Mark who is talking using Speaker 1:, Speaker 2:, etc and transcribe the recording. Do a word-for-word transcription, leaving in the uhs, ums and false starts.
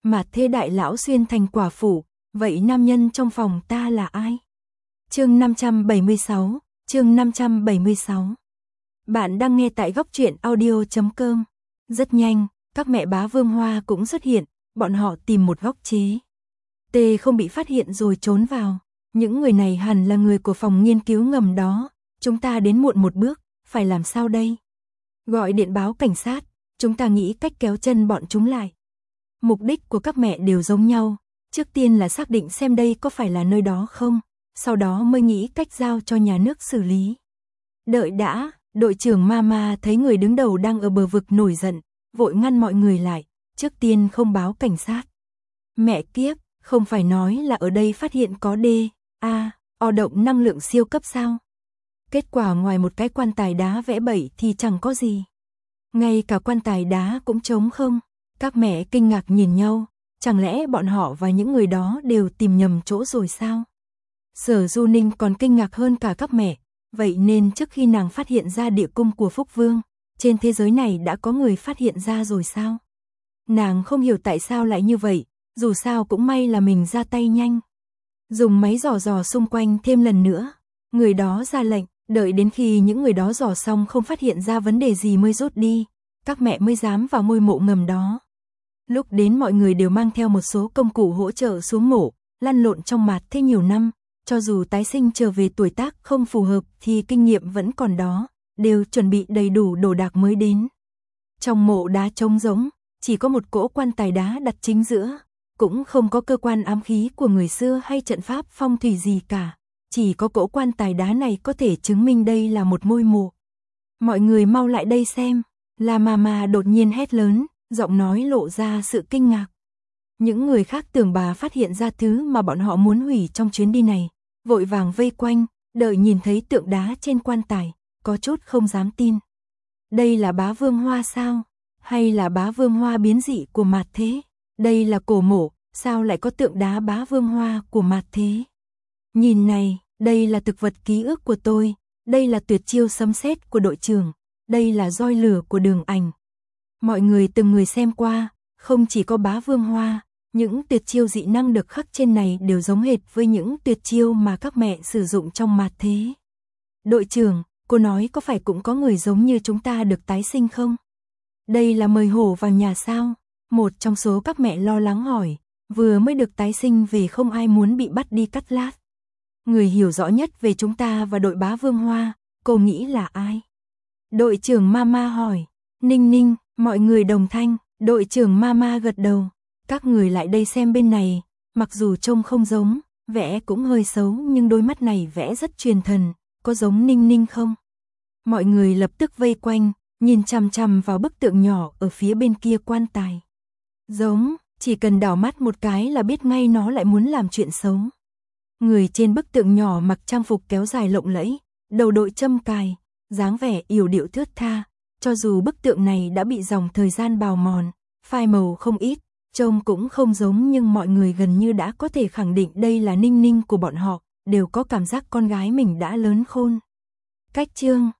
Speaker 1: Mà thế đại lão xuyên thành quả phụ, vậy nam nhân trong phòng ta là ai? Chương năm trăm bảy mươi sáu, chương năm trăm bảy mươi sáu. Bạn đang nghe tại góc truyện audio chấm com. Rất nhanh, các mẹ bá Vương Hoa cũng xuất hiện, bọn họ tìm một góc chế. Tê không bị phát hiện rồi trốn vào. Những người này hẳn là người của phòng nghiên cứu ngầm đó. Chúng ta đến muộn một bước, phải làm sao đây? Gọi điện báo cảnh sát, chúng ta nghĩ cách kéo chân bọn chúng lại. Mục đích của các mẹ đều giống nhau, trước tiên là xác định xem đây có phải là nơi đó không, sau đó mới nghĩ cách giao cho nhà nước xử lý. Đợi đã, đội trưởng Mama thấy người đứng đầu đang ở bờ vực nổi giận, vội ngăn mọi người lại, trước tiên không báo cảnh sát. Mẹ kiếp, không phải nói là ở đây phát hiện có D, A, O động năng lượng siêu cấp sao? Kết quả ngoài một cái quan tài đá vẽ bậy thì chẳng có gì. Ngay cả quan tài đá cũng trống không. Các mẹ kinh ngạc nhìn nhau, chẳng lẽ bọn họ và những người đó đều tìm nhầm chỗ rồi sao? Sở Du Ninh còn kinh ngạc hơn cả các mẹ, vậy nên trước khi nàng phát hiện ra địa cung của Phúc Vương, trên thế giới này đã có người phát hiện ra rồi sao? Nàng không hiểu tại sao lại như vậy, dù sao cũng may là mình ra tay nhanh. Dùng máy dò dò xung quanh thêm lần nữa, người đó ra lệnh, đợi đến khi những người đó dò xong không phát hiện ra vấn đề gì mới rút đi, các mẹ mới dám vào ngôi mộ ngầm đó. Lúc đến mọi người đều mang theo một số công cụ hỗ trợ xuống mộ, lăn lộn trong mạt thế nhiều năm, cho dù tái sinh trở về tuổi tác không phù hợp thì kinh nghiệm vẫn còn đó, đều chuẩn bị đầy đủ đồ đạc mới đến. Trong mộ đá trống rỗng, chỉ có một cỗ quan tài đá đặt chính giữa, cũng không có cơ quan ám khí của người xưa hay trận pháp phong thủy gì cả, chỉ có cỗ quan tài đá này có thể chứng minh đây là một ngôi mộ. Mọi người mau lại đây xem, là Mama đột nhiên hét lớn, giọng nói lộ ra sự kinh ngạc. Những người khác tưởng bà phát hiện ra thứ mà bọn họ muốn hủy trong chuyến đi này, vội vàng vây quanh, đợi nhìn thấy tượng đá trên quan tài, có chút không dám tin. Đây là bá Vương Hoa sao? Hay là bá Vương Hoa biến dị của mạt thế? Đây là cổ mộ, sao lại có tượng đá bá Vương Hoa của mạt thế? Nhìn này, đây là thực vật ký ức của tôi, đây là tuyệt chiêu sấm sét của đội trưởng, đây là roi lửa của Đường Ảnh. Mọi người từng người xem qua, không chỉ có bá Vương Hoa, những tuyệt chiêu dị năng được khắc trên này đều giống hệt với những tuyệt chiêu mà các mẹ sử dụng trong mạt thế. Đội trưởng, cô nói có phải cũng có người giống như chúng ta được tái sinh không? Đây là mời hổ vào nhà sao? Một trong số các mẹ lo lắng hỏi, vừa mới được tái sinh về không ai muốn bị bắt đi cắt lát. Người hiểu rõ nhất về chúng ta và đội bá Vương Hoa, cô nghĩ là ai? Đội trưởng Mama hỏi. Ninh Ninh, mọi người đồng thanh, đội trưởng Mama gật đầu. Các người lại đây xem bên này, mặc dù trông không giống, vẽ cũng hơi xấu nhưng đôi mắt này vẽ rất truyền thần, có giống Ninh Ninh không? Mọi người lập tức vây quanh, nhìn chằm chằm vào bức tượng nhỏ ở phía bên kia quan tài. Giống, chỉ cần đảo mắt một cái là biết ngay nó lại muốn làm chuyện xấu. Người trên bức tượng nhỏ mặc trang phục kéo dài lộng lẫy, đầu đội châm cài, dáng vẻ yểu điệu thướt tha, cho dù bức tượng này đã bị dòng thời gian bào mòn, phai màu không ít, trông cũng không giống nhưng mọi người gần như đã có thể khẳng định đây là Ninh Ninh của bọn họ, đều có cảm giác con gái mình đã lớn khôn. Cách chương,